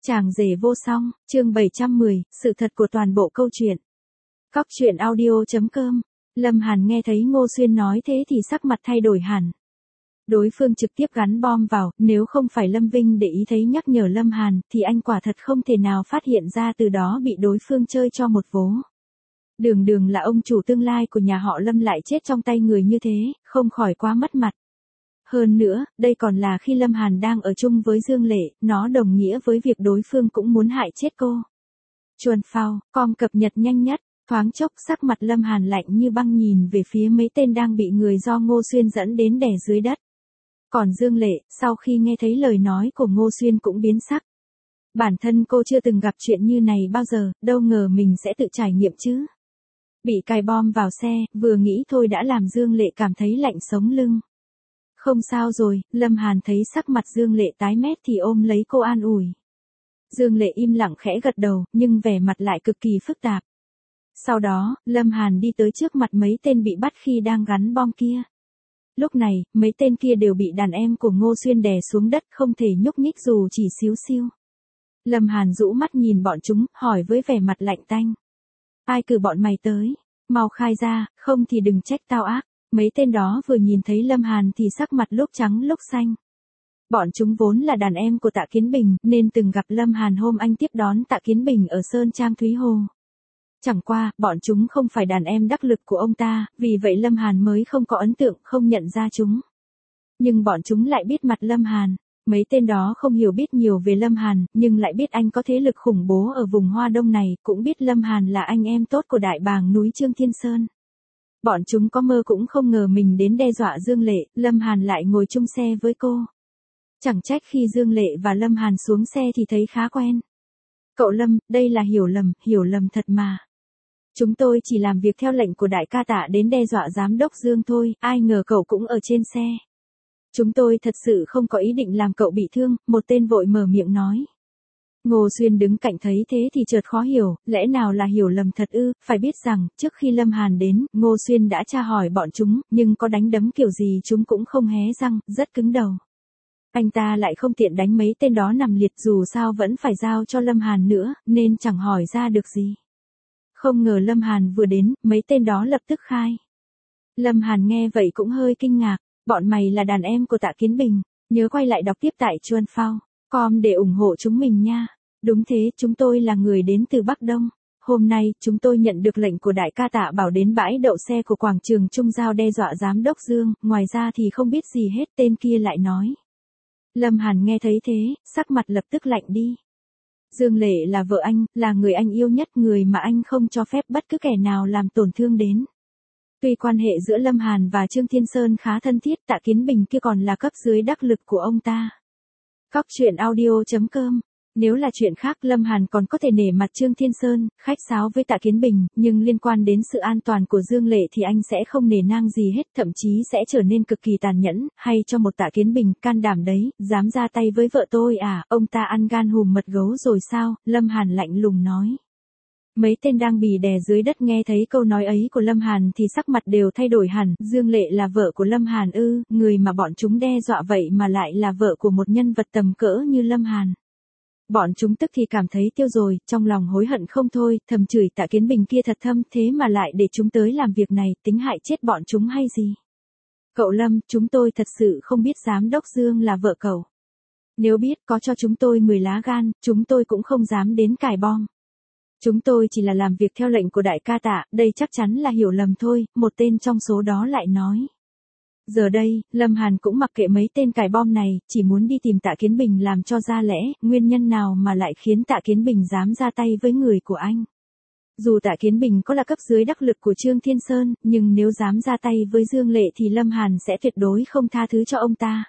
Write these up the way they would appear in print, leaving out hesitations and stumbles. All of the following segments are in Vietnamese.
Chàng rể vô song, chương 710, sự thật của toàn bộ câu chuyện. Cóc truyện audio.com. Lâm Hàn nghe thấy Ngô Xuyên nói thế thì sắc mặt thay đổi hẳn. Đối phương trực tiếp gắn bom vào, nếu không phải Lâm Vinh để ý thấy nhắc nhở Lâm Hàn, thì anh quả thật không thể nào phát hiện ra từ đó bị đối phương chơi cho một vố. Đường đường là ông chủ tương lai của nhà họ Lâm lại chết trong tay người như thế, không khỏi quá mất mặt. Hơn nữa, đây còn là khi Lâm Hàn đang ở chung với Dương Lệ, nó đồng nghĩa với việc đối phương cũng muốn hại chết cô. Chuồn phao, com cập nhật nhanh nhất, thoáng chốc sắc mặt Lâm Hàn lạnh như băng nhìn về phía mấy tên đang bị người do Ngô Xuyên dẫn đến đè dưới đất. Còn Dương Lệ, sau khi nghe thấy lời nói của Ngô Xuyên cũng biến sắc. Bản thân cô chưa từng gặp chuyện như này bao giờ, đâu ngờ mình sẽ tự trải nghiệm chứ. Bị cài bom vào xe, vừa nghĩ thôi đã làm Dương Lệ cảm thấy lạnh sống lưng. Không sao rồi, Lâm Hàn thấy sắc mặt Dương Lệ tái mét thì ôm lấy cô an ủi. Dương Lệ im lặng khẽ gật đầu, nhưng vẻ mặt lại cực kỳ phức tạp. Sau đó, Lâm Hàn đi tới trước mặt mấy tên bị bắt khi đang gắn bom kia. Lúc này, mấy tên kia đều bị đàn em của Ngô Xuyên đè xuống đất không thể nhúc nhích dù chỉ xíu xiu. Lâm Hàn rũ mắt nhìn bọn chúng, hỏi với vẻ mặt lạnh tanh. Ai cử bọn mày tới? Mau khai ra, không thì đừng trách tao ác. Mấy tên đó vừa nhìn thấy Lâm Hàn thì sắc mặt lúc trắng lúc xanh. Bọn chúng vốn là đàn em của Tạ Kiến Bình, nên từng gặp Lâm Hàn hôm anh tiếp đón Tạ Kiến Bình ở Sơn Trang Thúy Hồ. Chẳng qua, bọn chúng không phải đàn em đắc lực của ông ta, vì vậy Lâm Hàn mới không có ấn tượng, không nhận ra chúng. Nhưng bọn chúng lại biết mặt Lâm Hàn. Mấy tên đó không hiểu biết nhiều về Lâm Hàn, nhưng lại biết anh có thế lực khủng bố ở vùng Hoa Đông này, cũng biết Lâm Hàn là anh em tốt của đại bàng núi Trương Thiên Sơn. Bọn chúng có mơ cũng không ngờ mình đến đe dọa Dương Lệ, Lâm Hàn lại ngồi chung xe với cô. Chẳng trách khi Dương Lệ và Lâm Hàn xuống xe thì thấy khá quen. Cậu Lâm, đây là hiểu lầm thật mà. Chúng tôi chỉ làm việc theo lệnh của đại ca Tạ đến đe dọa giám đốc Dương thôi, ai ngờ cậu cũng ở trên xe. Chúng tôi thật sự không có ý định làm cậu bị thương, một tên vội mở miệng nói. Ngô Xuyên đứng cạnh thấy thế thì chợt khó hiểu, lẽ nào là hiểu lầm thật ư? Phải biết rằng, trước khi Lâm Hàn đến, Ngô Xuyên đã tra hỏi bọn chúng, nhưng có đánh đấm kiểu gì chúng cũng không hé răng, rất cứng đầu. Anh ta lại không tiện đánh mấy tên đó nằm liệt, dù sao vẫn phải giao cho Lâm Hàn nữa, nên chẳng hỏi ra được gì. Không ngờ Lâm Hàn vừa đến, mấy tên đó lập tức khai. Lâm Hàn nghe vậy cũng hơi kinh ngạc, bọn mày là đàn em của Tạ Kiến Bình, nhớ quay lại đọc tiếp tại Chuan Phao com để ủng hộ chúng mình nha. Đúng thế, chúng tôi là người đến từ Bắc Đông. Hôm nay, chúng tôi nhận được lệnh của đại ca Tạ bảo đến bãi đậu xe của quảng trường Trung Giao đe dọa giám đốc Dương, ngoài ra thì không biết gì hết, tên kia lại nói. Lâm Hàn nghe thấy thế, sắc mặt lập tức lạnh đi. Dương Lệ là vợ anh, là người anh yêu nhất, người mà anh không cho phép bất cứ kẻ nào làm tổn thương đến. Tuy quan hệ giữa Lâm Hàn và Trương Thiên Sơn khá thân thiết, Tạ Kiến Bình kia còn là cấp dưới đắc lực của ông ta. Cóc truyện audio.com. Nếu là chuyện khác, Lâm Hàn còn có thể nể mặt Trương Thiên Sơn, khách sáo với Tạ Kiến Bình, nhưng liên quan đến sự an toàn của Dương Lệ thì anh sẽ không nể nang gì hết, thậm chí sẽ trở nên cực kỳ tàn nhẫn, hay cho một Tạ Kiến Bình, can đảm đấy, dám ra tay với vợ tôi à, ông ta ăn gan hùm mật gấu rồi sao, Lâm Hàn lạnh lùng nói. Mấy tên đang bị đè dưới đất nghe thấy câu nói ấy của Lâm Hàn thì sắc mặt đều thay đổi hẳn, Dương Lệ là vợ của Lâm Hàn ư, người mà bọn chúng đe dọa vậy mà lại là vợ của một nhân vật tầm cỡ như Lâm Hàn. Bọn chúng tức thì cảm thấy tiêu rồi, trong lòng hối hận không thôi, thầm chửi Tạ Kiến Bình kia thật thâm, thế mà lại để chúng tới làm việc này, tính hại chết bọn chúng hay gì. Cậu Lâm, chúng tôi thật sự không biết giám đốc Dương là vợ cậu. Nếu biết có cho chúng tôi 10 lá gan, chúng tôi cũng không dám đến cài bom. Chúng tôi chỉ là làm việc theo lệnh của đại ca Tạ, đây chắc chắn là hiểu lầm thôi, một tên trong số đó lại nói. Giờ đây, Lâm Hàn cũng mặc kệ mấy tên cài bom này, chỉ muốn đi tìm Tạ Kiến Bình làm cho ra lẽ, nguyên nhân nào mà lại khiến Tạ Kiến Bình dám ra tay với người của anh. Dù Tạ Kiến Bình có là cấp dưới đắc lực của Trương Thiên Sơn, nhưng nếu dám ra tay với Dương Lệ thì Lâm Hàn sẽ tuyệt đối không tha thứ cho ông ta.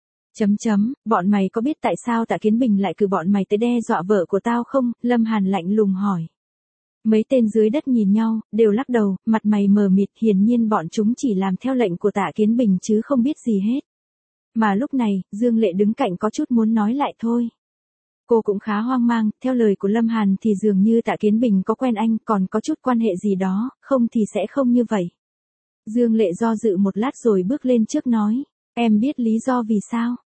Bọn mày có biết tại sao Tạ Kiến Bình lại cử bọn mày tới đe dọa vợ của tao không? Lâm Hàn lạnh lùng hỏi. Mấy tên dưới đất nhìn nhau, đều lắc đầu, mặt mày mờ mịt, hiển nhiên bọn chúng chỉ làm theo lệnh của Tạ Kiến Bình chứ không biết gì hết. Mà lúc này, Dương Lệ đứng cạnh có chút muốn nói lại thôi. Cô cũng khá hoang mang, theo lời của Lâm Hàn thì dường như Tạ Kiến Bình có quen anh, còn có chút quan hệ gì đó, không thì sẽ không như vậy. Dương Lệ do dự một lát rồi bước lên trước nói, em biết lý do vì sao.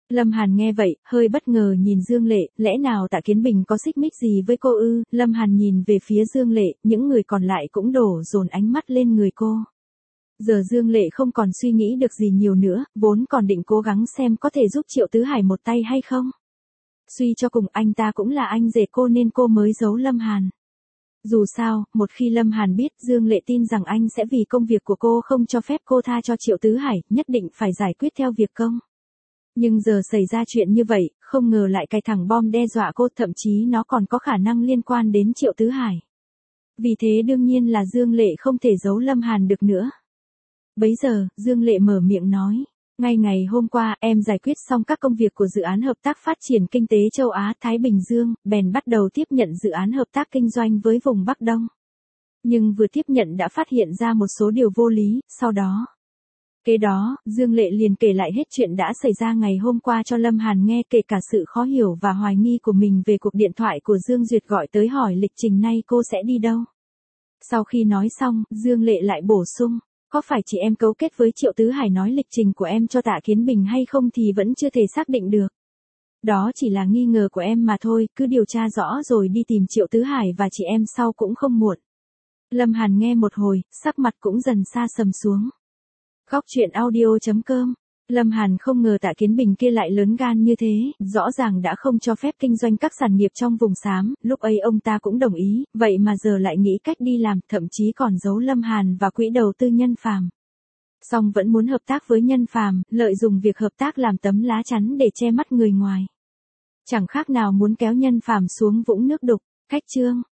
Lâm Hàn nghe vậy, hơi bất ngờ nhìn Dương Lệ, lẽ nào Tạ Kiến Bình có xích mích gì với cô ư? Lâm Hàn nhìn về phía Dương Lệ, những người còn lại cũng đổ dồn ánh mắt lên người cô. Giờ Dương Lệ không còn suy nghĩ được gì nhiều nữa, vốn còn định cố gắng xem có thể giúp Triệu Tứ Hải một tay hay không. Suy cho cùng anh ta cũng là anh rể cô nên cô mới giấu Lâm Hàn. Dù sao, một khi Lâm Hàn biết Dương Lệ tin rằng anh sẽ vì công việc của cô không cho phép cô tha cho Triệu Tứ Hải, nhất định phải giải quyết theo việc công. Nhưng giờ xảy ra chuyện như vậy, không ngờ lại cài thẳng bom đe dọa cô, thậm chí nó còn có khả năng liên quan đến Triệu Tứ Hải. Vì thế đương nhiên là Dương Lệ không thể giấu Lâm Hàn được nữa. Bấy giờ, Dương Lệ mở miệng nói. Ngay ngày hôm qua, em giải quyết xong các công việc của dự án hợp tác phát triển kinh tế châu Á Thái Bình Dương, bèn bắt đầu tiếp nhận dự án hợp tác kinh doanh với vùng Bắc Đông. Nhưng vừa tiếp nhận đã phát hiện ra một số điều vô lý, sau đó. Kế đó, Dương Lệ liền kể lại hết chuyện đã xảy ra ngày hôm qua cho Lâm Hàn nghe, kể cả sự khó hiểu và hoài nghi của mình về cuộc điện thoại của Dương Duyệt gọi tới hỏi lịch trình nay cô sẽ đi đâu. Sau khi nói xong, Dương Lệ lại bổ sung. Có phải chị em cấu kết với Triệu Tứ Hải nói lịch trình của em cho Tạ Kiến Bình hay không thì vẫn chưa thể xác định được. Đó chỉ là nghi ngờ của em mà thôi, cứ điều tra rõ rồi đi tìm Triệu Tứ Hải và chị em sau cũng không muộn. Lâm Hàn nghe một hồi, sắc mặt cũng dần xa sầm xuống. Góc truyện audio.com. Lâm Hàn không ngờ Tạ Kiến Bình kia lại lớn gan như thế, rõ ràng đã không cho phép kinh doanh các sản nghiệp trong vùng xám, lúc ấy ông ta cũng đồng ý, vậy mà giờ lại nghĩ cách đi làm, thậm chí còn giấu Lâm Hàn và quỹ đầu tư Nhân Phàm. Song vẫn muốn hợp tác với Nhân Phàm, lợi dụng việc hợp tác làm tấm lá chắn để che mắt người ngoài. Chẳng khác nào muốn kéo Nhân Phàm xuống vũng nước đục. Khách chương.